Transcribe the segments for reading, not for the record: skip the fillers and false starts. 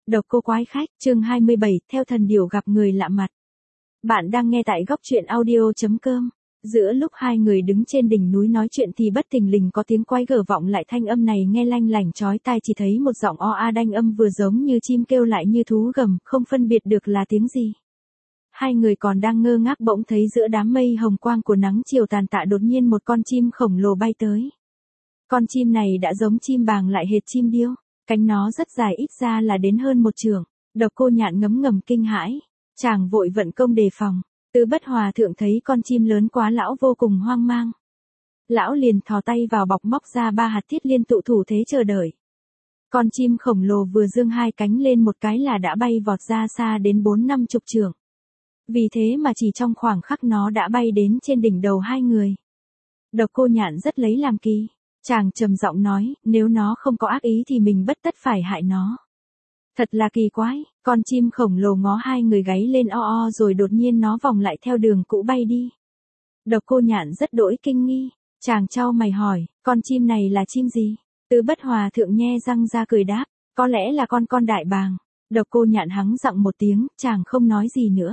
Độc cô quái khách, chương 27, theo thần điểu gặp người lạ mặt. Bạn đang nghe tại góc truyện audio.com. Giữa lúc hai người đứng trên đỉnh núi nói chuyện thì bất thình lình có tiếng quái gở vọng lại, thanh âm này nghe lanh lảnh chói tai, chỉ thấy một giọng o a đanh âm vừa giống như chim kêu lại như thú gầm, không phân biệt được là tiếng gì. Hai người còn đang ngơ ngác bỗng thấy giữa đám mây hồng quang của nắng chiều tàn tạ đột nhiên một con chim khổng lồ bay tới. Con chim này đã giống chim bàng lại hệt chim điêu. Cánh nó rất dài, ít ra là đến hơn một trượng. Độc Cô Nhạn ngấm ngầm kinh hãi. Chàng vội vận công đề phòng. Tứ Bất Hòa Thượng thấy con chim lớn quá, lão vô cùng hoang mang. Lão liền thò tay vào bọc móc ra 3 hạt thiết liên tụ thủ thế chờ đợi. Con chim khổng lồ vừa dương hai cánh lên một cái là đã bay vọt ra xa đến 4-50 trượng. Vì thế mà chỉ trong khoảng khắc nó đã bay đến trên đỉnh đầu hai người. Độc Cô Nhạn rất lấy làm kỳ. Chàng trầm giọng nói, nếu nó không có ác ý thì mình bất tất phải hại nó. Thật là kỳ quái, con chim khổng lồ ngó hai người gáy lên o o rồi đột nhiên nó vòng lại theo đường cũ bay đi. Độc Cô Nhạn rất đỗi kinh nghi, chàng chau mày hỏi, con chim này là chim gì? Tứ Bất Hòa Thượng nhe răng ra cười đáp, có lẽ là con đại bàng. Độc Cô Nhạn hắng giọng một tiếng, chàng không nói gì nữa.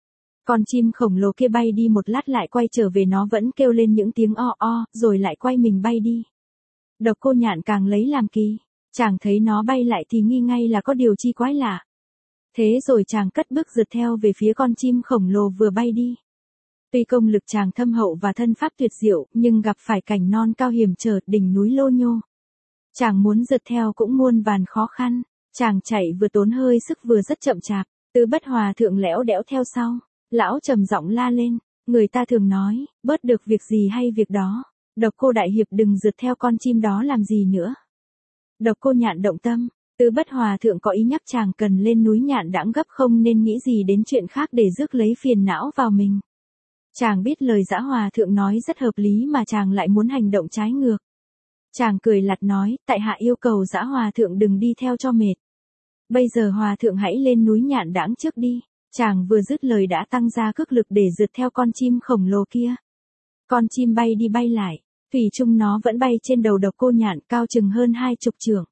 Con chim khổng lồ kia bay đi một lát lại quay trở về, nó vẫn kêu lên những tiếng o o, rồi lại quay mình bay đi. Độc Cô Nhạn càng lấy làm kỳ, chàng thấy nó bay lại thì nghi ngay là có điều chi quái lạ. Thế rồi chàng cất bước rượt theo về phía con chim khổng lồ vừa bay đi. Tuy công lực chàng thâm hậu và thân pháp tuyệt diệu, nhưng gặp phải cảnh non cao hiểm trở, đỉnh núi lô nhô. Chàng muốn rượt theo cũng muôn vàn khó khăn, chàng chạy vừa tốn hơi sức vừa rất chậm chạp. Tứ Bất Hòa Thượng lẽo đẽo theo sau, lão trầm giọng la lên, người ta thường nói, bớt được việc gì hay việc đó. Độc Cô đại hiệp đừng rượt theo con chim đó làm gì nữa. Độc Cô Nhạn động tâm, Tứ Bất Hòa Thượng có ý nhắc chàng cần lên núi Nhạn Đãng gấp, không nên nghĩ gì đến chuyện khác để rước lấy phiền não vào mình. Chàng biết lời Dã Hòa Thượng nói rất hợp lý mà chàng lại muốn hành động trái ngược. Chàng cười lạt nói, tại hạ yêu cầu Dã Hòa Thượng đừng đi theo cho mệt. Bây giờ Hòa Thượng hãy lên núi Nhạn Đãng trước đi. Chàng vừa dứt lời đã tăng ra cước lực để rượt theo con chim khổng lồ kia. Con chim bay đi bay lại, thủy chung nó vẫn bay trên đầu Độc Cô Nhạn, cao chừng hơn 20 trượng.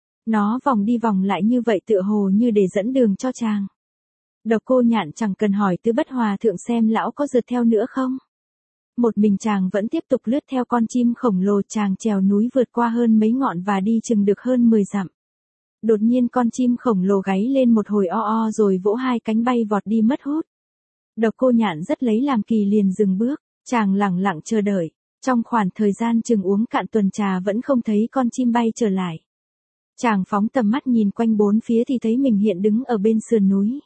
Nó vòng đi vòng lại như vậy tựa hồ như để dẫn đường cho chàng. Độc Cô Nhạn chẳng cần hỏi Tứ Bất Hòa Thượng xem lão có rượt theo nữa không. Một mình chàng vẫn tiếp tục lướt theo con chim khổng lồ, chàng trèo núi vượt qua hơn mấy ngọn và đi chừng được hơn 10 dặm. Đột nhiên con chim khổng lồ gáy lên một hồi o o rồi vỗ hai cánh bay vọt đi mất hút. Độc Cô Nhạn rất lấy làm kỳ liền dừng bước, chàng lẳng lặng chờ đợi. Trong khoảng thời gian chừng uống cạn tuần trà vẫn không thấy con chim bay trở lại. Chàng phóng tầm mắt nhìn quanh bốn phía thì thấy mình hiện đứng ở bên sườn núi.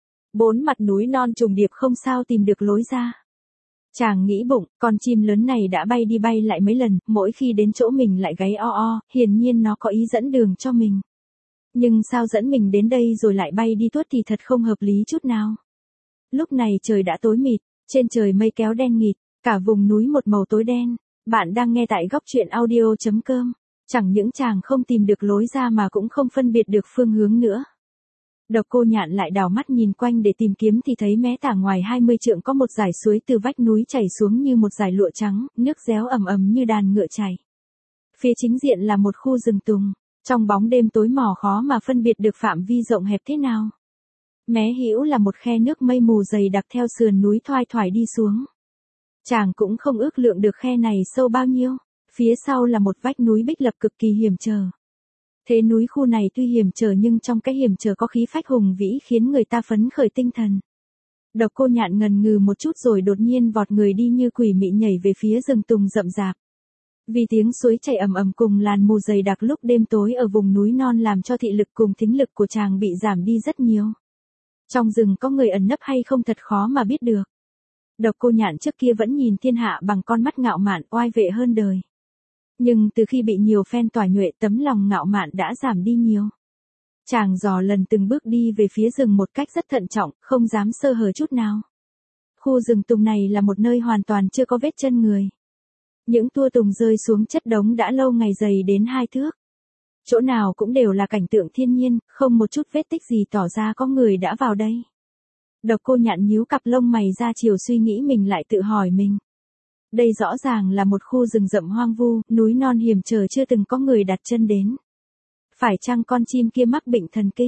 4 mặt núi non trùng điệp không sao tìm được lối ra. Chàng nghĩ bụng, con chim lớn này đã bay đi bay lại mấy lần, mỗi khi đến chỗ mình lại gáy o o, hiển nhiên nó có ý dẫn đường cho mình. Nhưng sao dẫn mình đến đây rồi lại bay đi tuốt thì thật không hợp lý chút nào. Lúc này trời đã tối mịt, trên trời mây kéo đen nghịt, cả vùng núi một màu tối đen. Bạn đang nghe tại góc truyện audio.com. Chẳng những chàng không tìm được lối ra mà cũng không phân biệt được phương hướng nữa. Độc Cô Nhạn lại đảo mắt nhìn quanh để tìm kiếm thì thấy mé tả ngoài 20 trượng có một dải suối từ vách núi chảy xuống như một dải lụa trắng, nước réo ầm ầm như đàn ngựa chảy. Phía chính diện là một khu rừng tùng, trong bóng đêm tối mò khó mà phân biệt được phạm vi rộng hẹp thế nào. Mé hữu là một khe nước mây mù dày đặc theo sườn núi thoai thoải đi xuống. Chàng cũng không ước lượng được khe này sâu bao nhiêu, phía sau là một vách núi bích lập cực kỳ hiểm trở. Thế núi khu này tuy hiểm trở nhưng trong cái hiểm trở có khí phách hùng vĩ khiến người ta phấn khởi tinh thần. Độc Cô Nhạn ngần ngừ một chút rồi đột nhiên vọt người đi như quỷ mị nhảy về phía rừng tùng rậm rạp. Vì tiếng suối chảy ầm ầm cùng làn mù dày đặc lúc đêm tối ở vùng núi non làm cho thị lực cùng thính lực của chàng bị giảm đi rất nhiều. Trong rừng có người ẩn nấp hay không thật khó mà biết được. Độc Cô Nhạn trước kia vẫn nhìn thiên hạ bằng con mắt ngạo mạn oai vệ hơn đời. Nhưng từ khi bị nhiều phen tỏa nhuệ, tấm lòng ngạo mạn đã giảm đi nhiều. Chàng dò lần từng bước đi về phía rừng một cách rất thận trọng, không dám sơ hở chút nào. Khu rừng tùng này là một nơi hoàn toàn chưa có vết chân người. Những tua tùng rơi xuống chất đống đã lâu ngày dày đến 2 thước. Chỗ nào cũng đều là cảnh tượng thiên nhiên, không một chút vết tích gì tỏ ra có người đã vào đây. Độc Cô Nhạn nhíu cặp lông mày ra chiều suy nghĩ, mình lại tự hỏi mình. Đây rõ ràng là một khu rừng rậm hoang vu, núi non hiểm trở chưa từng có người đặt chân đến. Phải chăng con chim kia mắc bệnh thần kinh?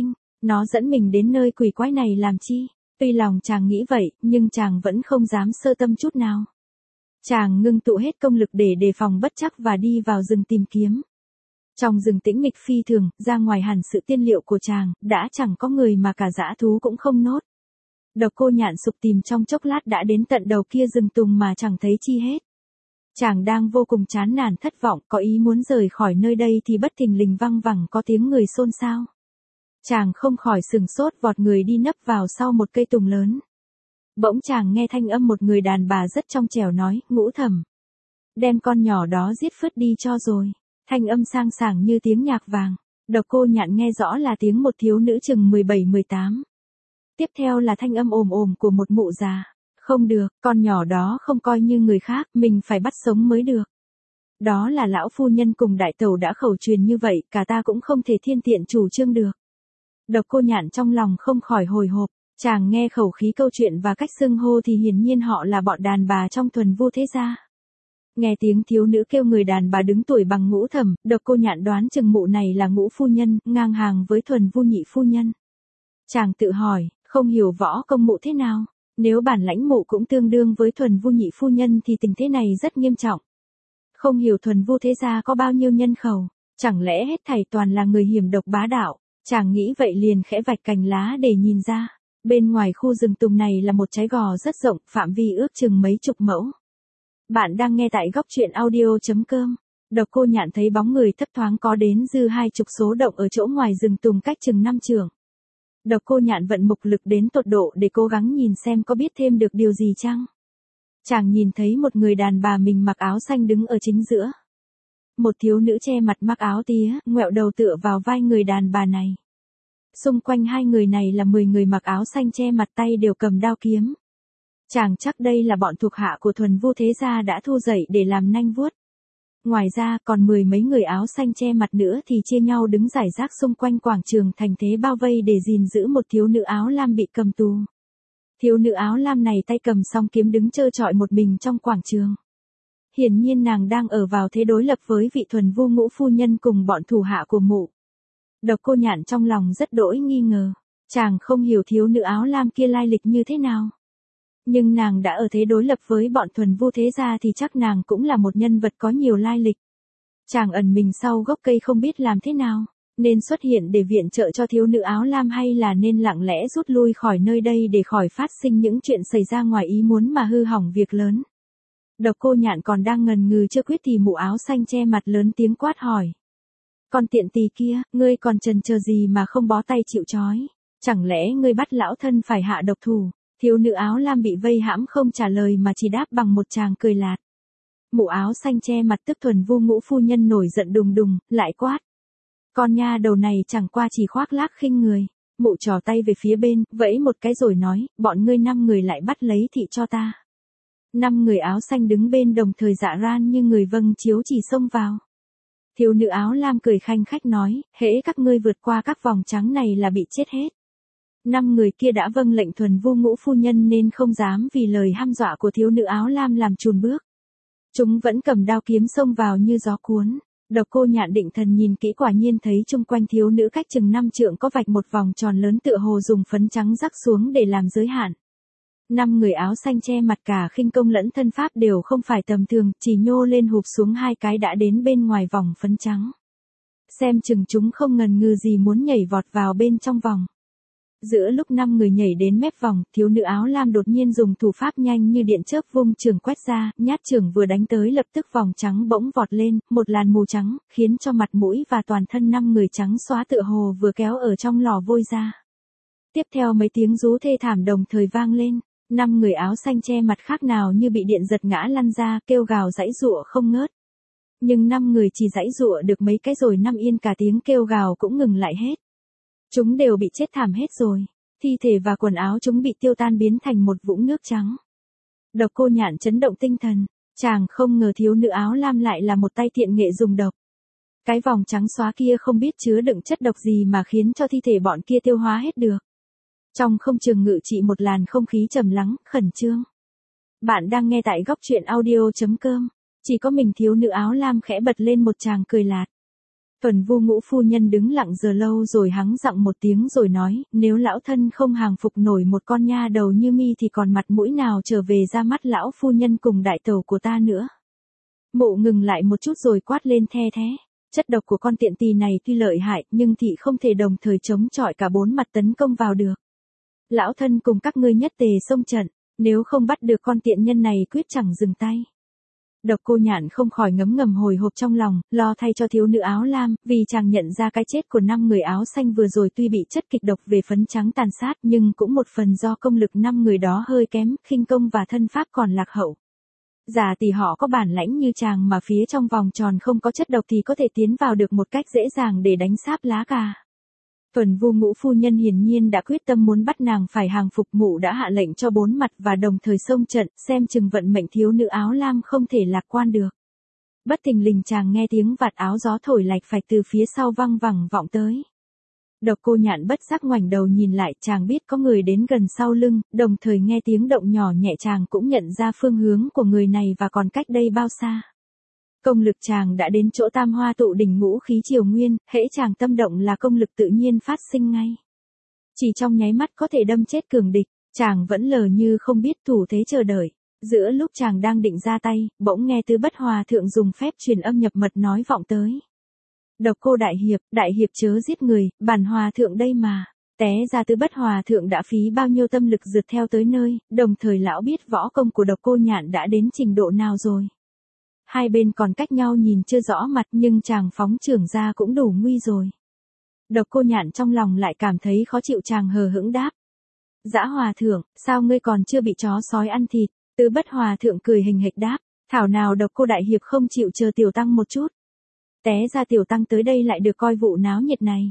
Nó dẫn mình đến nơi quỷ quái này làm chi? Tuy lòng chàng nghĩ vậy, nhưng chàng vẫn không dám sơ tâm chút nào. Chàng ngưng tụ hết công lực để đề phòng bất trắc và đi vào rừng tìm kiếm. Trong rừng tĩnh mịch phi thường, ra ngoài hẳn sự tiên liệu của chàng, đã chẳng có người mà cả dã thú cũng không nốt. Độc Cô Nhạn sục tìm trong chốc lát đã đến tận đầu kia rừng tùng mà chẳng thấy chi hết. Chàng đang vô cùng chán nản thất vọng, có ý muốn rời khỏi nơi đây thì bất thình lình văng vẳng có tiếng người xôn xao. Chàng không khỏi sừng sốt vọt người đi nấp vào sau một cây tùng lớn. Bỗng chàng nghe thanh âm một người đàn bà rất trong trẻo nói, Ngũ Thẩm, đem con nhỏ đó giết phứt đi cho rồi. Thanh âm sang sảng như tiếng nhạc vàng. Độc Cô Nhạn nghe rõ là tiếng một thiếu nữ chừng 17-18. Tiếp theo là thanh âm ồm ồm của một mụ già. Không được, con nhỏ đó không coi như người khác, mình phải bắt sống mới được. Đó là lão phu nhân cùng đại tẩu đã khẩu truyền như vậy, cả ta cũng không thể thiên tiện chủ trương được. Độc Cô Nhạn trong lòng không khỏi hồi hộp, chàng nghe khẩu khí câu chuyện và cách xưng hô thì hiển nhiên họ là bọn đàn bà trong Thuần Vu thế gia. Nghe tiếng thiếu nữ kêu người đàn bà đứng tuổi bằng Ngũ Thẩm, Độc Cô Nhạn đoán chừng mụ này là Ngũ phu nhân, ngang hàng với Thuần Vu nhị phu nhân. Chàng tự hỏi, không hiểu võ công mụ thế nào, nếu bản lãnh mụ cũng tương đương với Thuần Vu nhị phu nhân thì tình thế này rất nghiêm trọng. Không hiểu Thuần Vu thế gia có bao nhiêu nhân khẩu, chẳng lẽ hết thảy toàn là người hiểm độc bá đạo. Chàng nghĩ vậy liền khẽ vạch cành lá để nhìn ra. Bên ngoài khu rừng tùng này là một trái gò rất rộng, phạm vi ước chừng mấy chục mẫu. Bạn đang nghe tại góc truyện audio.com. Độc Cô Nhạn thấy bóng người thấp thoáng có đến dư 20 số động ở chỗ ngoài rừng tùng cách chừng 5 trượng. Độc Cô Nhạn vận mục lực đến tột độ để cố gắng nhìn xem có biết thêm được điều gì chăng. Chàng nhìn thấy một người đàn bà mình mặc áo xanh đứng ở chính giữa. Một thiếu nữ che mặt mặc áo tía, ngoẹo đầu tựa vào vai người đàn bà này. Xung quanh hai người này là 10 người mặc áo xanh che mặt tay đều cầm đao kiếm. Chàng chắc đây là bọn thuộc hạ của Thuần Vu thế gia đã thu dậy để làm nanh vuốt. Ngoài ra còn 10 mấy người áo xanh che mặt nữa thì chia nhau đứng rải rác xung quanh quảng trường thành thế bao vây để gìn giữ một thiếu nữ áo lam bị cầm tù. Thiếu nữ áo lam này tay cầm song kiếm đứng trơ trọi một mình trong quảng trường. Hiển nhiên nàng đang ở vào thế đối lập với vị Thuần Vu Ngũ phu nhân cùng bọn thủ hạ của mụ. Độc Cô Nhạn trong lòng rất đỗi nghi ngờ, chàng không hiểu thiếu nữ áo lam kia lai lịch như thế nào. Nhưng nàng đã ở thế đối lập với bọn Thuần Vu thế gia thì chắc nàng cũng là một nhân vật có nhiều lai lịch. Chàng ẩn mình sau gốc cây không biết làm thế nào, nên xuất hiện để viện trợ cho thiếu nữ áo lam hay là nên lặng lẽ rút lui khỏi nơi đây để khỏi phát sinh những chuyện xảy ra ngoài ý muốn mà hư hỏng việc lớn. Độc Cô Nhạn còn đang ngần ngừ chưa quyết thì mụ áo xanh che mặt lớn tiếng quát hỏi. Con tiện tỳ kia, ngươi còn chần chờ gì mà không bó tay chịu trói? Chẳng lẽ ngươi bắt lão thân phải hạ độc thủ? Thiếu nữ áo lam bị vây hãm không trả lời mà chỉ đáp bằng một tràng cười lạt. Mụ áo xanh che mặt tức Thuần Vu Ngũ phu nhân nổi giận đùng đùng, lại quát. Con nha đầu này chẳng qua chỉ khoác lác khinh người. Mụ trò tay về phía bên, vẫy một cái rồi nói, bọn ngươi 5 người lại bắt lấy thị cho ta. 5 người áo xanh đứng bên đồng thời dạ ran như người vâng chiếu chỉ xông vào. Thiếu nữ áo lam cười khanh khách nói, hễ các ngươi vượt qua các vòng trắng này là bị chết hết. 5 người kia đã vâng lệnh Thuần Vu Ngũ phu nhân nên không dám vì lời hăm dọa của thiếu nữ áo lam làm chùn bước. Chúng vẫn cầm đao kiếm xông vào như gió cuốn. Độc Cô Nhạn định thần nhìn kỹ quả nhiên thấy chung quanh thiếu nữ cách chừng 5 trượng có vạch một vòng tròn lớn tựa hồ dùng phấn trắng rắc xuống để làm giới hạn. 5 người áo xanh che mặt cả khinh công lẫn thân pháp đều không phải tầm thường, chỉ nhô lên hụp xuống 2 cái đã đến bên ngoài vòng phấn trắng. Xem chừng chúng không ngần ngừ gì muốn nhảy vọt vào bên trong vòng. Giữa lúc 5 người nhảy đến mép vòng, thiếu nữ áo lam đột nhiên dùng thủ pháp nhanh như điện chớp vung chưởng quét ra, nhát chưởng vừa đánh tới lập tức vòng trắng bỗng vọt lên, một làn mù trắng, khiến cho mặt mũi và toàn thân 5 người trắng xóa tựa hồ vừa kéo ở trong lò vôi ra. Tiếp theo mấy tiếng rú thê thảm đồng thời vang lên, 5 người áo xanh che mặt khác nào như bị điện giật ngã lăn ra, kêu gào giãy giụa không ngớt. Nhưng 5 người chỉ giãy giụa được mấy cái rồi 5 yên cả tiếng kêu gào cũng ngừng lại hết. Chúng đều bị chết thảm hết rồi, thi thể và quần áo chúng bị tiêu tan biến thành một vũng nước trắng. Độc Cô Nhạn chấn động tinh thần, chàng không ngờ thiếu nữ áo lam lại là một tay thiện nghệ dùng độc. Cái vòng trắng xóa kia không biết chứa đựng chất độc gì mà khiến cho thi thể bọn kia tiêu hóa hết được. Trong không trường ngự trị một làn không khí trầm lắng, khẩn trương. Bạn đang nghe tại góc truyện audio.com. Chỉ có mình thiếu nữ áo lam khẽ bật lên một tràng cười lạt. Tuần Vu Ngũ phu nhân đứng lặng giờ lâu rồi hắng giọng một tiếng rồi nói, nếu lão thân không hàng phục nổi một con nha đầu như mi thì còn mặt mũi nào trở về ra mắt lão phu nhân cùng đại tẩu của ta nữa. Mụ ngừng lại một chút rồi quát lên the thế. Chất độc của con tiện tỳ này tuy lợi hại nhưng thị không thể đồng thời chống chọi cả bốn mặt tấn công vào được. Lão thân cùng các ngươi nhất tề xông trận, nếu không bắt được con tiện nhân này quyết chẳng dừng tay. Độc Cô Nhạn không khỏi ngấm ngầm hồi hộp trong lòng, lo thay cho thiếu nữ áo lam, vì chàng nhận ra cái chết của 5 người áo xanh vừa rồi tuy bị chất kịch độc về phấn trắng tàn sát nhưng cũng một phần do công lực 5 người đó hơi kém, khinh công và thân pháp còn lạc hậu. Giả tỷ họ có bản lãnh như chàng mà phía trong vòng tròn không có chất độc thì có thể tiến vào được một cách dễ dàng để đánh sáp lá cà. Tuần Vu Ngũ phu nhân hiển nhiên đã quyết tâm muốn bắt nàng phải hàng phục, mụ đã hạ lệnh cho bốn mặt và đồng thời xông trận, xem chừng vận mệnh thiếu nữ áo lam không thể lạc quan được. Bất thình lình chàng nghe tiếng vạt áo gió thổi lạch phạch từ phía sau văng vẳng vọng tới. Độc Cô Nhạn bất giác ngoảnh đầu nhìn lại, chàng biết có người đến gần sau lưng, đồng thời nghe tiếng động nhỏ nhẹ chàng cũng nhận ra phương hướng của người này và còn cách đây bao xa. Công lực chàng đã đến chỗ tam hoa tụ đỉnh ngũ khí triều nguyên, hễ chàng tâm động là công lực tự nhiên phát sinh ngay. Chỉ trong nháy mắt có thể đâm chết cường địch, chàng vẫn lờ như không biết thủ thế chờ đợi. Giữa lúc chàng đang định ra tay, bỗng nghe Tứ Bất Hòa thượng dùng phép truyền âm nhập mật nói vọng tới. Độc Cô đại hiệp chớ giết người, bản hòa thượng đây mà. Té ra Tứ Bất Hòa thượng đã phí bao nhiêu tâm lực rượt theo tới nơi, đồng thời lão biết võ công của Độc Cô Nhạn đã đến trình độ nào rồi. Hai bên còn cách nhau nhìn chưa rõ mặt nhưng chàng phóng chưởng ra cũng đủ nguy rồi. Độc Cô Nhạn trong lòng lại cảm thấy khó chịu, chàng hờ hững đáp. Dã hòa thượng, sao ngươi còn chưa bị chó sói ăn thịt? Tứ Bất Hòa thượng cười hình hịch đáp, thảo nào Độc Cô đại hiệp không chịu chờ tiểu tăng một chút. Té ra tiểu tăng tới đây lại được coi vụ náo nhiệt này.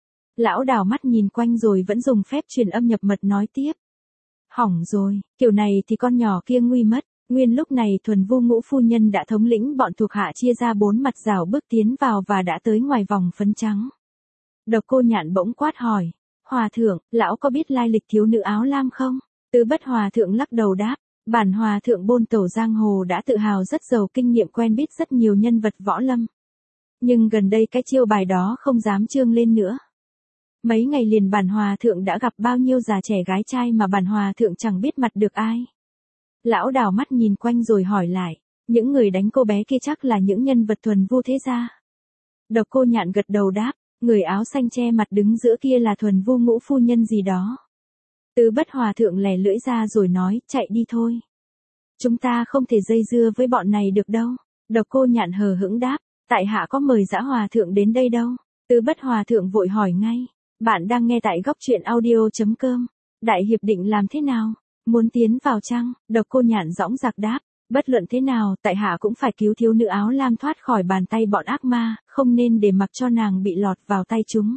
Lão đảo mắt nhìn quanh rồi vẫn dùng phép truyền âm nhập mật nói tiếp. Hỏng rồi, kiểu này thì con nhỏ kia nguy mất. Nguyên lúc này Thuần Vu Ngũ phu nhân đã thống lĩnh bọn thuộc hạ chia ra bốn mặt rào bước tiến vào và đã tới ngoài vòng phấn trắng. Độc Cô Nhạn bỗng quát hỏi, Hòa thượng, lão có biết lai lịch thiếu nữ áo lam không? Tứ Bất Hòa thượng lắc đầu đáp, bản hòa thượng bôn tẩu giang hồ đã tự hào rất giàu kinh nghiệm, quen biết rất nhiều nhân vật võ lâm. Nhưng gần đây cái chiêu bài đó không dám trương lên nữa. Mấy ngày liền bản hòa thượng đã gặp bao nhiêu già trẻ gái trai mà bản hòa thượng chẳng biết mặt được ai. Lão đảo mắt nhìn quanh rồi hỏi lại, những người đánh cô bé kia chắc là những nhân vật thuần vu thế gia. Độc Cô Nhạn gật đầu đáp, người áo xanh che mặt đứng giữa kia là Thuần Vu Ngũ phu nhân gì đó. Tứ Bất Hòa thượng lè lưỡi ra rồi nói, chạy đi thôi. Chúng ta không thể dây dưa với bọn này được đâu. Độc Cô Nhạn hờ hững đáp, tại hạ có mời Dã hòa thượng đến đây đâu. Tứ Bất Hòa thượng vội hỏi ngay, bạn đang nghe tại góc truyện audio.com. Đại hiệp định làm thế nào? Muốn tiến vào chăng? Độc Cô Nhạn dõng dạc đáp, bất luận thế nào, tại hạ cũng phải cứu thiếu nữ áo lam thoát khỏi bàn tay bọn ác ma, không nên để mặc cho nàng bị lọt vào tay chúng.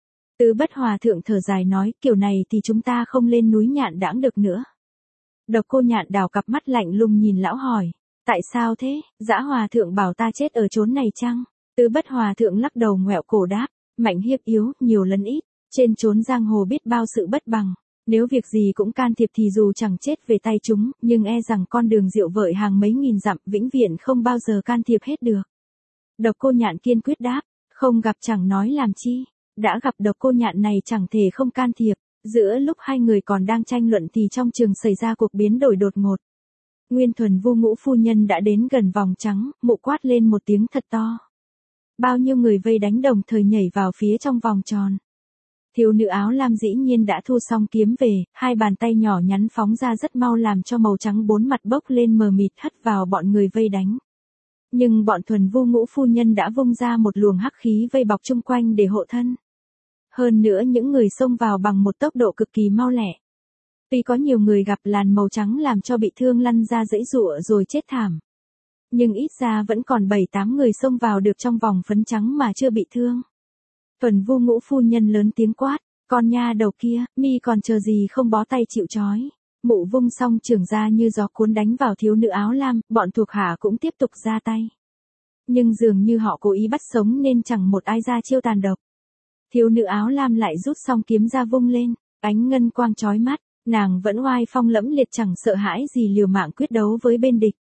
Tứ Bất Hòa thượng thở dài nói, kiểu này thì chúng ta không lên núi Nhạn Đãng được nữa. Độc Cô Nhạn đào cặp mắt lạnh lùng nhìn lão hỏi, tại sao thế? Dã hòa thượng bảo ta chết ở chốn này chăng? Tứ Bất Hòa thượng lắc đầu ngoẹo cổ đáp, mạnh hiếp yếu, nhiều lấn ít, trên chốn giang hồ biết bao sự bất bằng. Nếu việc gì cũng can thiệp thì dù chẳng chết về tay chúng, nhưng e rằng con đường diệu vợi hàng mấy nghìn dặm vĩnh viễn không bao giờ can thiệp hết được. Độc Cô Nhạn kiên quyết đáp, không gặp chẳng nói làm chi, đã gặp Độc Cô Nhạn này chẳng thể không can thiệp. Giữa lúc hai người còn đang tranh luận thì trong trường xảy ra cuộc biến đổi đột ngột. Nguyên Thuần Vu Ngũ phu nhân đã đến gần vòng trắng, mụ quát lên một tiếng thật to. Bao nhiêu người vây đánh đồng thời nhảy vào phía trong vòng tròn. Thiếu nữ áo lam dĩ nhiên đã thu xong kiếm về, hai bàn tay nhỏ nhắn phóng ra rất mau làm cho màu trắng bốn mặt bốc lên mờ mịt hất vào bọn người vây đánh. Nhưng bọn Thuần Vu Ngũ phu nhân đã vung ra một luồng hắc khí vây bọc chung quanh để hộ thân. Hơn nữa những người xông vào bằng một tốc độ cực kỳ mau lẹ. Tuy có nhiều người gặp làn màu trắng làm cho bị thương lăn ra dãy giụa rồi chết thảm. Nhưng ít ra vẫn còn 7-8 người xông vào được trong vòng phấn trắng mà chưa bị thương. Thuần Vu Ngũ phu nhân lớn tiếng quát, con nha đầu kia, mi còn chờ gì không bó tay chịu trói. Mụ vung xong chưởng ra như gió cuốn đánh vào thiếu nữ áo lam, bọn thuộc hạ cũng tiếp tục ra tay. Nhưng dường như họ cố ý bắt sống nên chẳng một ai ra chiêu tàn độc. Thiếu nữ áo lam lại rút xong kiếm ra vung lên, ánh ngân quang chói mắt, nàng vẫn oai phong lẫm liệt chẳng sợ hãi gì liều mạng quyết đấu với bên địch.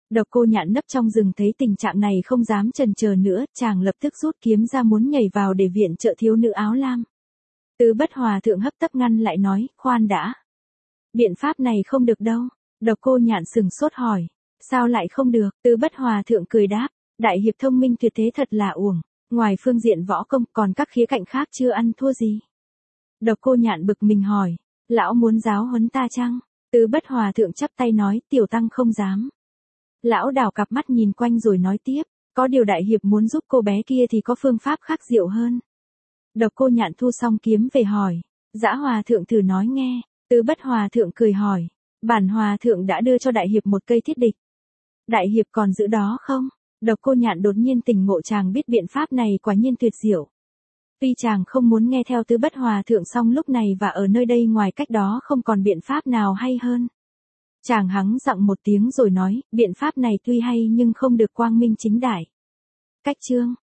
Độc Cô Nhạn nấp trong rừng thấy tình trạng này không dám chần chờ nữa, chàng lập tức rút kiếm ra muốn nhảy vào để viện trợ thiếu nữ áo lam. Tứ Bất Hòa thượng hấp tấp ngăn lại nói, khoan đã. Biện pháp này không được đâu. Độc Cô Nhạn sừng sốt hỏi, sao lại không được? Tứ Bất Hòa thượng cười đáp, đại hiệp thông minh tuyệt thế thật là uổng, ngoài phương diện võ công còn các khía cạnh khác chưa ăn thua gì. Độc Cô Nhạn bực mình hỏi, lão muốn giáo huấn ta chăng? Tứ Bất Hòa thượng chắp tay nói, tiểu tăng không dám. Lão đảo cặp mắt nhìn quanh rồi nói tiếp, có điều đại hiệp muốn giúp cô bé kia thì có phương pháp khác diệu hơn. Độc Cô Nhạn thu xong kiếm về hỏi, Dã Hòa thượng thử nói nghe. Tứ Bất Hòa thượng cười hỏi, bản hòa thượng đã đưa cho đại hiệp một cây thiết địch. Đại hiệp còn giữ đó không? Độc Cô Nhạn đột nhiên tỉnh ngộ, chàng biết biện pháp này quả nhiên tuyệt diệu. Tuy chàng không muốn nghe theo Tứ Bất Hòa thượng, song lúc này và ở nơi đây ngoài cách đó không còn biện pháp nào hay hơn. Chàng hắng giọng một tiếng rồi nói, biện pháp này tuy hay nhưng không được quang minh chính đại. Cách chương